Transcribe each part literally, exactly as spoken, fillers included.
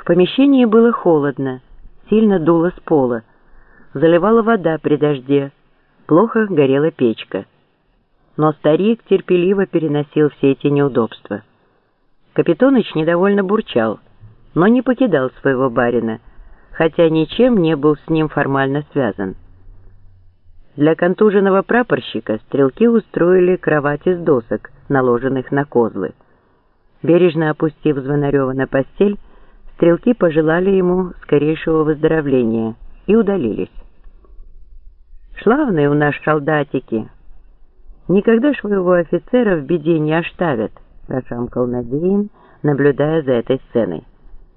В помещении было холодно, сильно дуло с пола, заливала вода при дожде, плохо горела печка. Но старик терпеливо переносил все эти неудобства. Капитоныч недовольно бурчал, но не покидал своего барина, хотя ничем не был с ним формально связан. Для контуженного прапорщика стрелки устроили кровать из досок, наложенных на козлы. Бережно опустив Звонарева на постель, стрелки пожелали ему скорейшего выздоровления и удалились. «Славные у нас солдатики! Никогда ж своего офицера в беде не оставят», — прошамкал Надеин, наблюдая за этой сценой.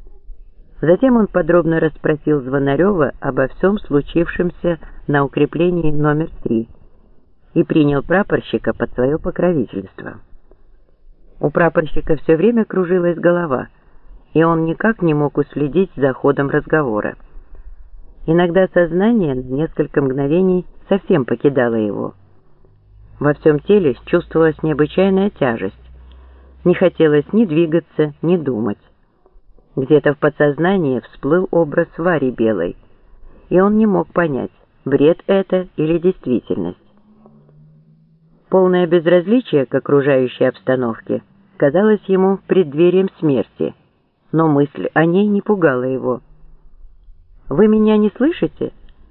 Затем он подробно расспросил Звонарева обо всем случившемся на укреплении номер три и принял прапорщика под свое покровительство. У прапорщика все время кружилась голова, и он никак не мог уследить за ходом разговора. Иногда сознание на несколько мгновений совсем покидало его. Во всем теле чувствовалась необычайная тяжесть. Не хотелось ни двигаться, ни думать. Где-то в подсознании всплыл образ Вари Белой, и он не мог понять, бред это или действительность. Полное безразличие к окружающей обстановке казалось ему преддверием смерти, но мысль о ней не пугала его. «Вы меня не слышите?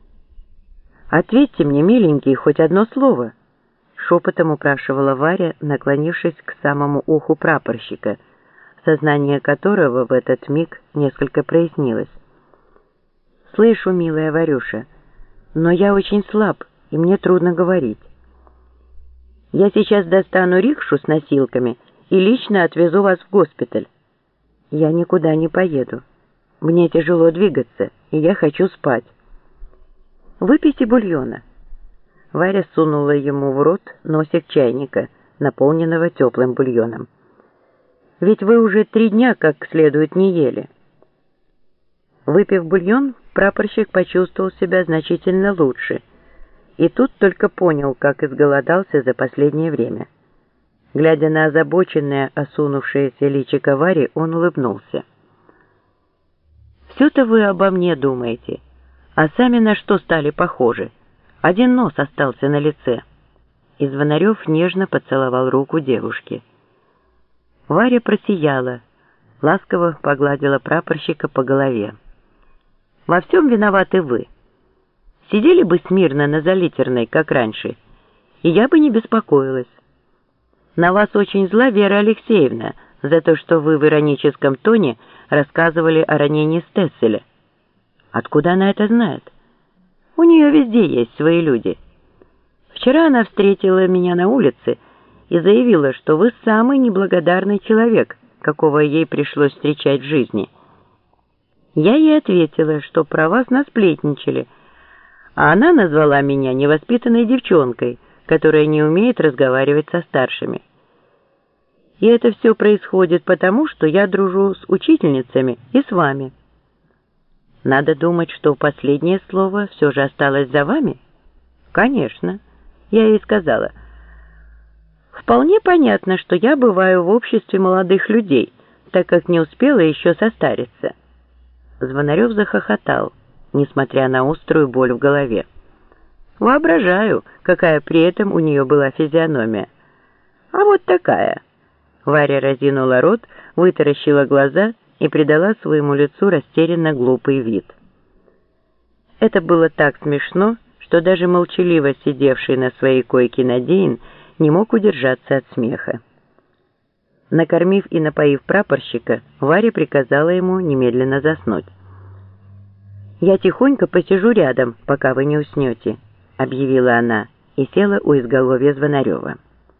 Ответьте мне, миленький, хоть одно слово», — шепотом упрашивала Варя, наклонившись к самому уху прапорщика, сознание которого в этот миг несколько прояснилось. «Слышу, милая Варюша, но я очень слаб, и мне трудно говорить. Я сейчас достану рикшу с носилками и лично отвезу вас в госпиталь. Я никуда не поеду. Мне тяжело двигаться, и я хочу спать. Выпейте бульона». Варя сунула ему в рот носик чайника, наполненного теплым бульоном. «Ведь вы уже три дня как следует не ели». Выпив бульон, прапорщик почувствовал себя значительно лучше, и тут только понял, как изголодался за последнее время. Глядя на озабоченное, осунувшееся личико Вари, он улыбнулся. «Все-то вы обо мне думаете, а сами на что стали похожи? Один нос остался на лице». И Звонарев нежно поцеловал руку девушки. Варя просияла, ласково погладила прапорщика по голове. «Во всем виноваты вы. Сидели бы смирно на Залитерной, как раньше, и я бы не беспокоилась. На вас очень зла Вера Алексеевна за то, что вы в ироническом тоне рассказывали о ранении Стесселя. Откуда она это знает? У нее везде есть свои люди. Вчера она встретила меня на улице и заявила, что вы самый неблагодарный человек, какого ей пришлось встречать в жизни. Я ей ответила, что про вас насплетничали, а она назвала меня невоспитанной девчонкой, которая не умеет разговаривать со старшими. И это все происходит потому, что я дружу с учительницами и с вами. Надо думать, что последнее слово все же осталось за вами? Конечно. Я ей сказала: вполне понятно, что я бываю в обществе молодых людей, так как не успела еще состариться. Звонарев захохотал, несмотря на острую боль в голове. Воображаю, какая при этом у нее была физиономия. А вот такая. Варя разинула рот, вытаращила глаза и придала своему лицу растерянно глупый вид. Это было так смешно, что даже молчаливо сидевший на своей койке Надеин не мог удержаться от смеха. Накормив и напоив прапорщика, Варя приказала ему немедленно заснуть. «Я тихонько посижу рядом, пока вы не уснете», — объявила она и села у изголовья Звонарева.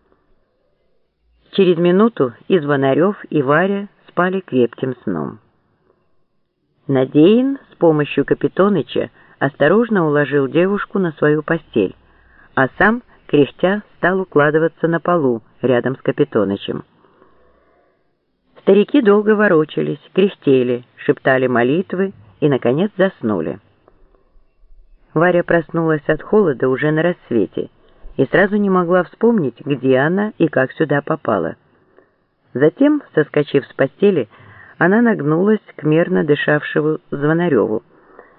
Через минуту и Звонарев, и Варя спали крепким сном. Надеин с помощью Капитоныча осторожно уложил девушку на свою постель, а сам, кряхтя, стал укладываться на полу рядом с Капитонычем. Старики долго ворочались, кряхтели, шептали молитвы и, наконец, заснули. Варя проснулась от холода уже на рассвете и сразу не могла вспомнить, где она и как сюда попала. Затем, соскочив с постели, Она нагнулась к мерно дышавшему Звонареву.